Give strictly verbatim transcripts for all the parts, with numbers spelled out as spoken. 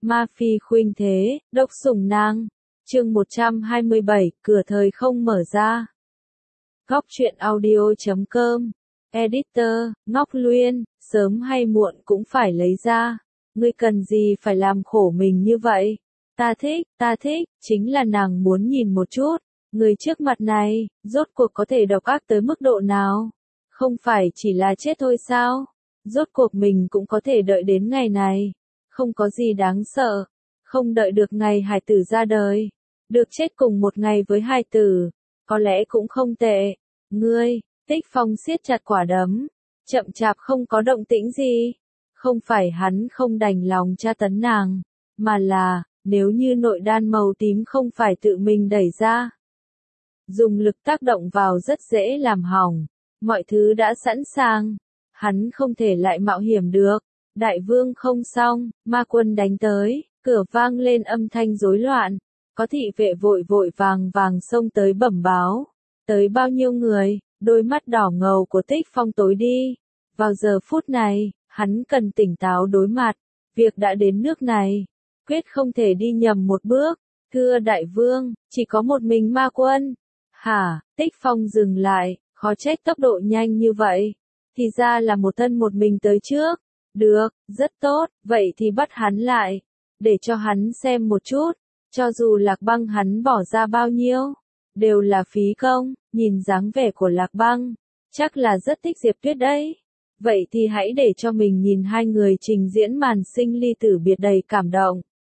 Ma phi khuynh thế, độc sủng nàng. Chương một trăm hai mươi bảy, cửa thời không mở ra. Góc truyện audio chấm com. Editor, Ngọc Luyên, sớm hay muộn cũng phải lấy ra. Ngươi cần gì phải làm khổ mình như vậy? Ta thích, ta thích, chính là nàng muốn nhìn một chút. Người trước mặt này, rốt cuộc có thể độc ác tới mức độ nào? Không phải chỉ là chết thôi sao? Rốt cuộc mình cũng có thể đợi đến ngày này. Không có gì đáng sợ. Không đợi được ngày hài tử ra đời. Được chết cùng một ngày với hài tử. Có lẽ cũng không tệ. Ngươi, Tích Phong siết chặt quả đấm. Chậm chạp không có động tĩnh gì. Không phải hắn không đành lòng tra tấn nàng. Mà là, nếu như nội đan màu tím không phải tự mình đẩy ra. Dùng lực tác động vào rất dễ làm hỏng. Mọi thứ đã sẵn sàng. Hắn không thể lại mạo hiểm được. Đại vương không xong, ma quân đánh tới, cửa vang lên âm thanh rối loạn. Có thị vệ vội vội vàng vàng xông tới bẩm báo. Tới bao nhiêu người, đôi mắt đỏ ngầu của Tích Phong tối đi. Vào giờ phút này, hắn cần tỉnh táo đối mặt. Việc đã đến nước này, quyết không thể đi nhầm một bước. Thưa đại vương, chỉ có một mình ma quân. Hả, Tích Phong dừng lại, khó trách tốc độ nhanh như vậy. Thì ra là một thân một mình tới trước. Được, rất tốt, vậy thì bắt hắn lại. Để cho hắn xem một chút. Cho dù Lạc Băng hắn bỏ ra bao nhiêu, đều là phí công. Nhìn dáng vẻ của Lạc Băng, chắc là rất thích Diệp Tuyết đấy. Vậy thì hãy để cho mình nhìn hai người trình diễn màn sinh ly tử biệt đầy cảm động.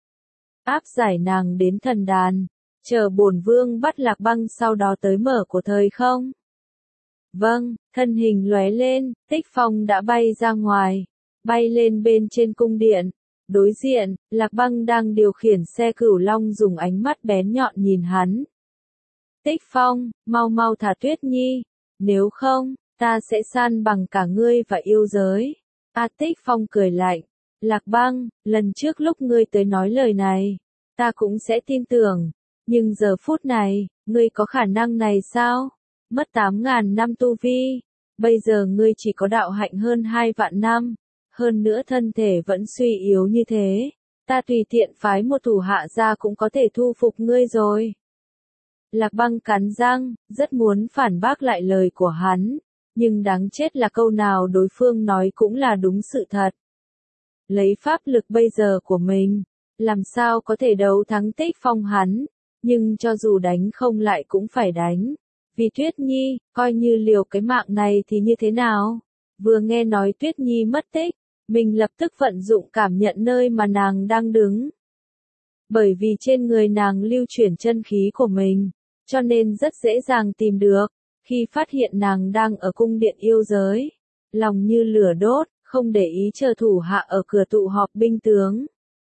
Áp giải nàng đến thần đàn, chờ bổn vương bắt Lạc Băng sau đó tới mở của thời không. Vâng, thân hình lóe lên, Tích Phong đã bay ra ngoài, bay lên bên trên cung điện. Đối diện, Lạc Băng đang điều khiển xe cửu long dùng ánh mắt bén nhọn nhìn hắn. Tích Phong, mau mau thả Tuyết Nhi, nếu không, ta sẽ san bằng cả ngươi và yêu giới. A Tích Phong cười lạnh, Lạc Băng, lần trước lúc ngươi tới nói lời này, ta cũng sẽ tin tưởng, nhưng giờ phút này, ngươi có khả năng này sao? Mất tám ngàn năm tu vi, bây giờ ngươi chỉ có đạo hạnh hơn hai vạn năm, hơn nữa thân thể vẫn suy yếu như thế, ta tùy tiện phái một thủ hạ ra cũng có thể thu phục ngươi rồi. Lạc Băng cắn răng, rất muốn phản bác lại lời của hắn, nhưng đáng chết là câu nào đối phương nói cũng là đúng sự thật. Lấy pháp lực bây giờ của mình, làm sao có thể đấu thắng Tích Phong hắn, nhưng cho dù đánh không lại cũng phải đánh. Vì Tuyết Nhi, coi như liều cái mạng này thì như thế nào? Vừa nghe nói Tuyết Nhi mất tích, mình lập tức vận dụng cảm nhận nơi mà nàng đang đứng. Bởi vì trên người nàng lưu chuyển chân khí của mình, cho nên rất dễ dàng tìm được. Khi phát hiện nàng đang ở cung điện yêu giới, lòng như lửa đốt, không để ý chờ thủ hạ ở cửa tụ họp binh tướng.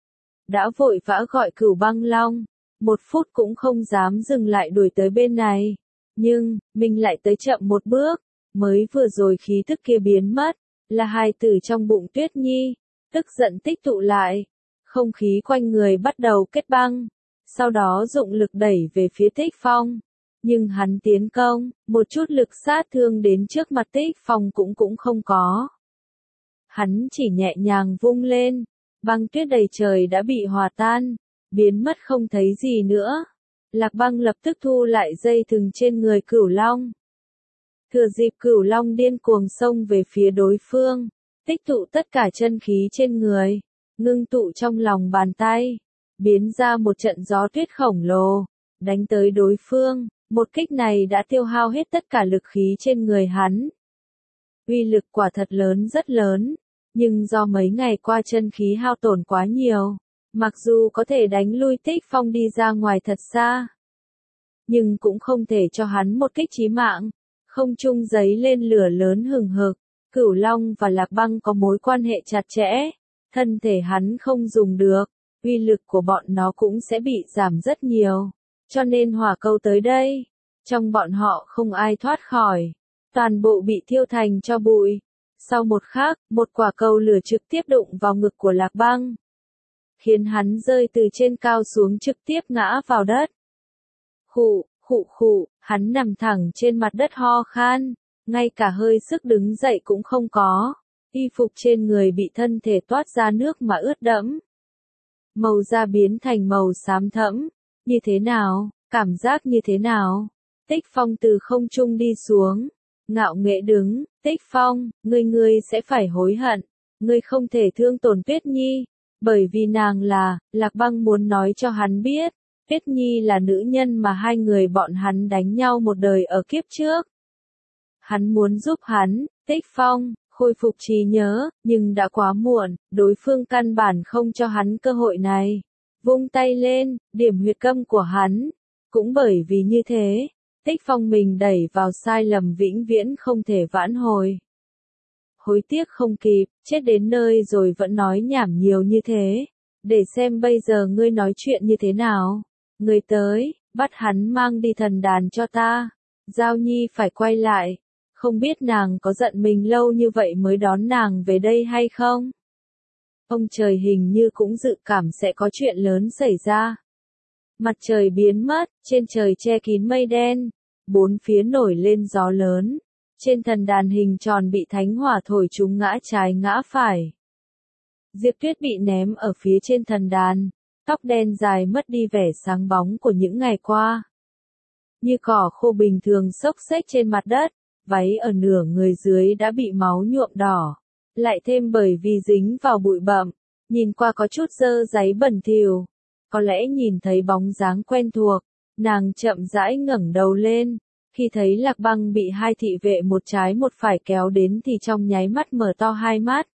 Đã vội vã gọi Cửu Băng Long, một phút cũng không dám dừng lại đuổi tới bên này. Nhưng, mình lại tới chậm một bước, mới vừa rồi khí tức kia biến mất, là hài tử trong bụng Tuyết Nhi, tức giận tích tụ lại, không khí quanh người bắt đầu kết băng, sau đó dụng lực đẩy về phía Tích Phong, nhưng hắn tiến công, một chút lực sát thương đến trước mặt Tích Phong cũng cũng không có. Hắn chỉ nhẹ nhàng vung lên, băng tuyết đầy trời đã bị hòa tan, biến mất không thấy gì nữa. Lạc Băng lập tức thu lại dây thừng trên người Cửu Long. Thừa dịp Cửu Long điên cuồng xông về phía đối phương, tích tụ tất cả chân khí trên người, ngưng tụ trong lòng bàn tay, biến ra một trận gió tuyết khổng lồ, đánh tới đối phương. Một kích này đã tiêu hao hết tất cả lực khí trên người hắn. Uy lực quả thật lớn rất lớn, nhưng do mấy ngày qua chân khí hao tổn quá nhiều. Mặc dù có thể đánh lui Tích Phong đi ra ngoài thật xa, nhưng cũng không thể cho hắn một kích chí mạng. Không trung giấy lên lửa lớn hừng hực, Cửu Long và Lạc Băng có mối quan hệ chặt chẽ, thân thể hắn không dùng được, uy lực của bọn nó cũng sẽ bị giảm rất nhiều, cho nên hỏa câu tới đây, trong bọn họ không ai thoát khỏi, toàn bộ bị thiêu thành tro bụi. Sau một khắc, một quả cầu lửa trực tiếp đụng vào ngực của Lạc Băng, khiến hắn rơi từ trên cao xuống trực tiếp ngã vào đất. Khụ, khụ khụ, hắn nằm thẳng trên mặt đất ho khan, ngay cả hơi sức đứng dậy cũng không có, y phục trên người bị thân thể toát ra nước mà ướt đẫm. màu da biến thành màu xám thẫm. Như thế nào? Cảm giác như thế nào? Tích Phong từ không trung đi xuống, ngạo nghễ đứng. Tích Phong, ngươi ngươi sẽ phải hối hận. Ngươi không thể thương tổn Tuyết Nhi, bởi vì nàng là, Lạc Băng muốn nói cho hắn biết, Tuyết Nhi là nữ nhân mà hai người bọn hắn đánh nhau một đời ở kiếp trước. Hắn muốn giúp hắn, Tích Phong, khôi phục trí nhớ, nhưng đã quá muộn, đối phương căn bản không cho hắn cơ hội này. Vung tay lên, điểm huyệt câm của hắn. Cũng bởi vì như thế, Tích Phong mình đẩy vào sai lầm vĩnh viễn không thể vãn hồi. Hối tiếc không kịp, chết đến nơi rồi vẫn nói nhảm nhiều như thế. Để xem bây giờ ngươi nói chuyện như thế nào. Ngươi tới, bắt hắn mang đi thần đàn cho ta. Giao Nhi phải quay lại. Không biết nàng có giận mình lâu như vậy mới đón nàng về đây hay không? Ông trời hình như cũng dự cảm sẽ có chuyện lớn xảy ra. Mặt trời biến mất, trên trời che kín mây đen. Bốn phía nổi lên gió lớn. Trên thần đàn hình tròn bị thánh hỏa thổi chúng ngã trái ngã phải. Diệp Tuyết bị ném ở phía trên thần đàn. Tóc đen dài mất đi vẻ sáng bóng của những ngày qua. Như cỏ khô bình thường xốc xếch trên mặt đất. Váy ở nửa người dưới đã bị máu nhuộm đỏ. Lại thêm bởi vì dính vào bụi bặm. Nhìn qua có chút dơ dáy bẩn thỉu. Có lẽ nhìn thấy bóng dáng quen thuộc. Nàng chậm rãi ngẩng đầu lên. Khi thấy Lạc Băng bị hai thị vệ một trái một phải kéo đến thì trong nháy mắt mở to hai mắt.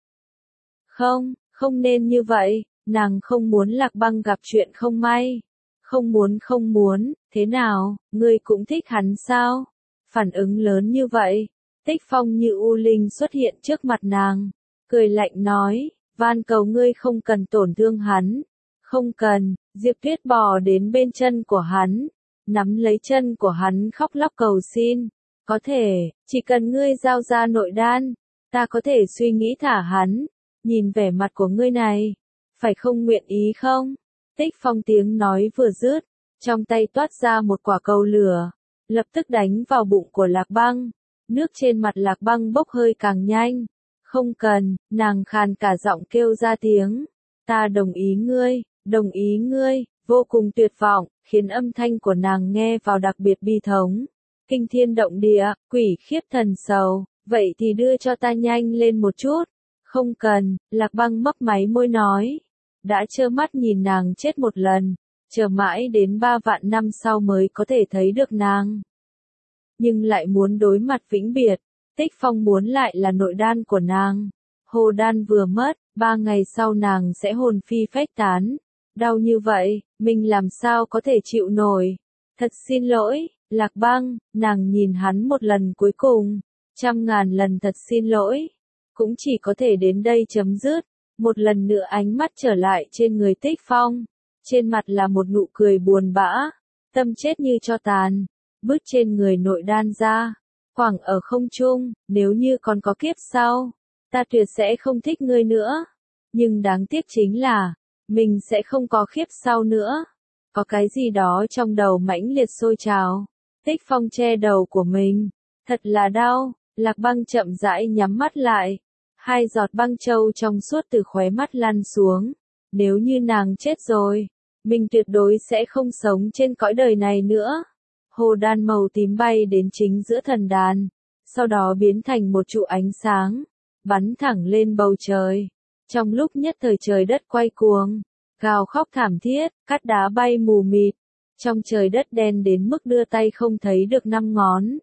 Không, không nên như vậy, nàng không muốn Lạc Băng gặp chuyện không may. Không muốn không muốn, thế nào, ngươi cũng thích hắn sao? Phản ứng lớn như vậy, Tích Phong như u linh xuất hiện trước mặt nàng, cười lạnh nói, van cầu ngươi không cần tổn thương hắn. Không cần, Diệp Tuyết bò đến bên chân của hắn. Nắm lấy chân của hắn khóc lóc cầu xin. Có thể, chỉ cần ngươi giao ra nội đan, ta có thể suy nghĩ thả hắn. Nhìn vẻ mặt của ngươi này, phải không nguyện ý không? Tích Phong tiếng nói vừa dứt, trong tay toát ra một quả cầu lửa, lập tức đánh vào bụng của Lạc Băng. Nước trên mặt Lạc Băng bốc hơi càng nhanh. Không cần, nàng khàn cả giọng kêu ra tiếng. Ta đồng ý ngươi, đồng ý ngươi. Vô cùng tuyệt vọng, khiến âm thanh của nàng nghe vào đặc biệt bi thống. Kinh thiên động địa, quỷ khiếp thần sầu, vậy thì đưa cho ta nhanh lên một chút. Không cần, Lạc Băng mấp máy môi nói. Đã trơ mắt nhìn nàng chết một lần, chờ mãi đến ba vạn năm sau mới có thể thấy được nàng. Nhưng lại muốn đối mặt vĩnh biệt, Tích Phong muốn lại là nội đan của nàng. Hồ đan vừa mất, ba ngày sau nàng sẽ hồn phi phách tán. Đau như vậy, mình làm sao có thể chịu nổi. Thật xin lỗi, Lạc Băng, nàng nhìn hắn một lần cuối cùng. Trăm ngàn lần thật xin lỗi. Cũng chỉ có thể đến đây chấm dứt. Một lần nữa ánh mắt trở lại trên người Tích Phong. Trên mặt là một nụ cười buồn bã. Tâm chết như tro tàn. Bước trên người nội đan ra. Khoảng ở không trung, nếu như còn có kiếp sau. Ta tuyệt sẽ không thích ngươi nữa. Nhưng đáng tiếc chính là, mình sẽ không có khiếp sau nữa. Có cái gì đó trong đầu mãnh liệt sôi trào. Tích Phong che đầu của mình. Thật là đau. Lạc Băng chậm rãi nhắm mắt lại. Hai giọt băng châu trong suốt từ khóe mắt lăn xuống. Nếu như nàng chết rồi, mình tuyệt đối sẽ không sống trên cõi đời này nữa. Hồ đan màu tím bay đến chính giữa thần đàn. Sau đó biến thành một trụ ánh sáng. Bắn thẳng lên bầu trời. Trong lúc nhất thời trời đất quay cuồng, gào khóc thảm thiết, cát đá bay mù mịt, trong trời đất đen đến mức đưa tay không thấy được năm ngón.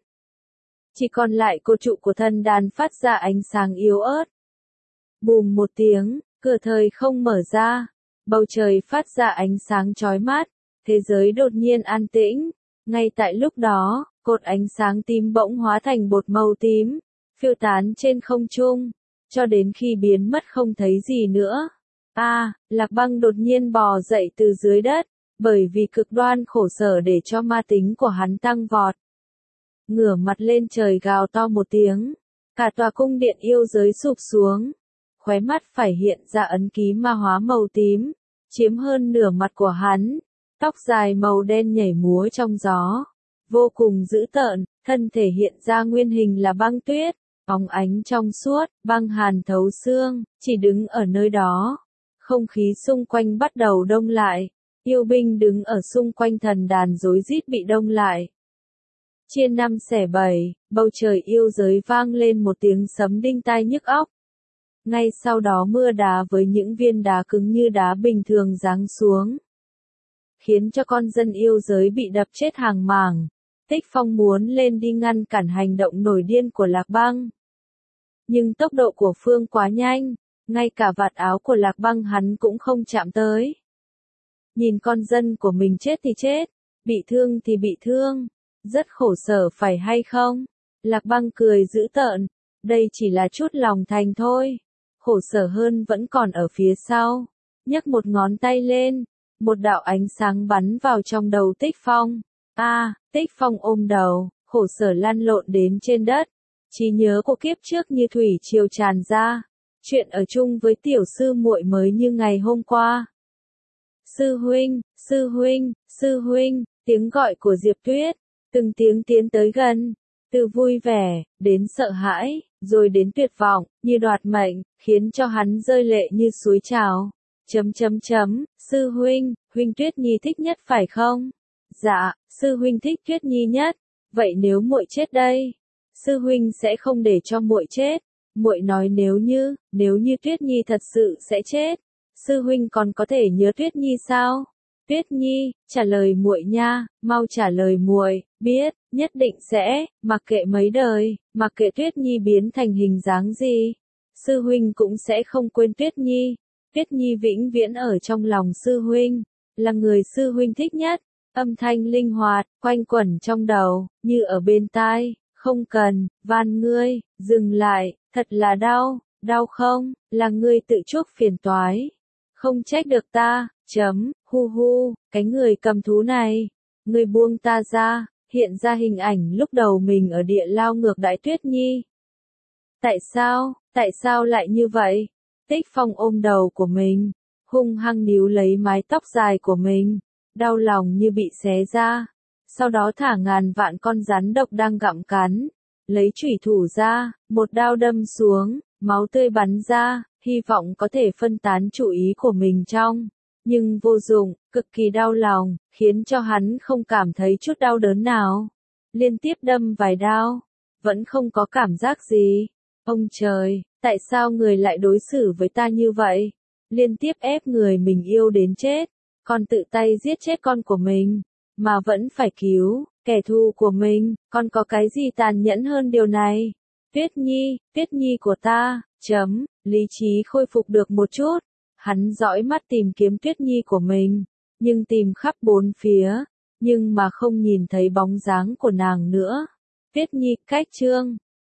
Chỉ còn lại cột trụ của thần đàn phát ra ánh sáng yếu ớt. Bùm một tiếng, cửa thời không mở ra, bầu trời phát ra ánh sáng chói mắt, thế giới đột nhiên an tĩnh. Ngay tại lúc đó, cột ánh sáng tím bỗng hóa thành bột màu tím, phiêu tán trên không trung. Cho đến khi biến mất không thấy gì nữa. A, à, Lạc Băng đột nhiên bò dậy từ dưới đất, bởi vì cực đoan khổ sở để cho ma tính của hắn tăng vọt. Ngửa mặt lên trời gào to một tiếng, cả tòa cung điện yêu giới sụp xuống. Khóe mắt phải hiện ra ấn ký ma hóa màu tím, chiếm hơn nửa mặt của hắn. Tóc dài màu đen nhảy múa trong gió, vô cùng dữ tợn, thân thể hiện ra nguyên hình là băng tuyết. Bóng ánh trong suốt, băng hàn thấu xương, chỉ đứng ở nơi đó. Không khí xung quanh bắt đầu đông lại. Yêu binh đứng ở xung quanh thần đàn rối rít bị đông lại. Chia năm xẻ bảy, bầu trời yêu giới vang lên một tiếng sấm đinh tai nhức óc. Ngay sau đó mưa đá với những viên đá cứng như đá bình thường giáng xuống, khiến cho con dân yêu giới bị đập chết hàng mảng. Tích Phong muốn lên đi ngăn cản hành động nổi điên của Lạc Băng. Nhưng tốc độ của Phương quá nhanh, ngay cả vạt áo của Lạc Băng hắn cũng không chạm tới. Nhìn con dân của mình chết thì chết, bị thương thì bị thương, rất khổ sở phải hay không? Lạc Băng cười dữ tợn, đây chỉ là chút lòng thành thôi, khổ sở hơn vẫn còn ở phía sau. Nhấc một ngón tay lên, một đạo ánh sáng bắn vào trong đầu Tích Phong. A, à, Tích Phong ôm đầu, khổ sở lăn lộn đến trên đất. Trí nhớ của kiếp trước như thủy triều tràn ra, chuyện ở chung với tiểu sư muội mới như ngày hôm qua. Sư huynh, sư huynh, sư huynh, tiếng gọi của Diệp Tuyết, từng tiếng tiến tới gần, từ vui vẻ, đến sợ hãi, rồi đến tuyệt vọng, như đoạt mệnh, khiến cho hắn rơi lệ như suối trào. Chấm chấm chấm, sư huynh, huynh Tuyết Nhi thích nhất phải không? Dạ, sư huynh thích Tuyết Nhi nhất. Vậy nếu muội chết đây, sư huynh sẽ không để cho muội chết. Muội nói nếu như, nếu như Tuyết Nhi thật sự sẽ chết, sư huynh còn có thể nhớ Tuyết Nhi sao? Tuyết Nhi, trả lời muội nha, mau trả lời muội, biết, nhất định sẽ, mặc kệ mấy đời, mặc kệ Tuyết Nhi biến thành hình dáng gì, sư huynh cũng sẽ không quên Tuyết Nhi. Tuyết Nhi vĩnh viễn ở trong lòng sư huynh, là người sư huynh thích nhất. Âm thanh linh hoạt, quanh quẩn trong đầu, như ở bên tai. Không cần, van ngươi, dừng lại, thật là đau, đau không, là ngươi tự chuốc phiền toái. Không trách được ta, chấm, hu hu, cái người cầm thú này. Ngươi buông ta ra, hiện ra hình ảnh lúc đầu mình ở địa lao ngược đãi Tuyết Nhi. Tại sao, tại sao lại như vậy? Tích Phong ôm đầu của mình, hung hăng níu lấy mái tóc dài của mình, đau lòng như bị xé ra. Sau đó thả ngàn vạn con rắn độc đang gặm cắn, lấy chủy thủ ra, một đao đâm xuống, máu tươi bắn ra, hy vọng có thể phân tán chú ý của mình trong. Nhưng vô dụng, cực kỳ đau lòng, khiến cho hắn không cảm thấy chút đau đớn nào. Liên tiếp đâm vài đao, vẫn không có cảm giác gì. Ông trời, tại sao người lại đối xử với ta như vậy? Liên tiếp ép người mình yêu đến chết, còn tự tay giết chết con của mình, mà vẫn phải cứu kẻ thù của mình, còn có cái gì tàn nhẫn hơn điều này? Tuyết Nhi, Tuyết Nhi của ta, chấm, lý trí khôi phục được một chút. Hắn dõi mắt tìm kiếm Tuyết Nhi của mình, nhưng tìm khắp bốn phía, nhưng mà không nhìn thấy bóng dáng của nàng nữa. Tuyết Nhi, cách chương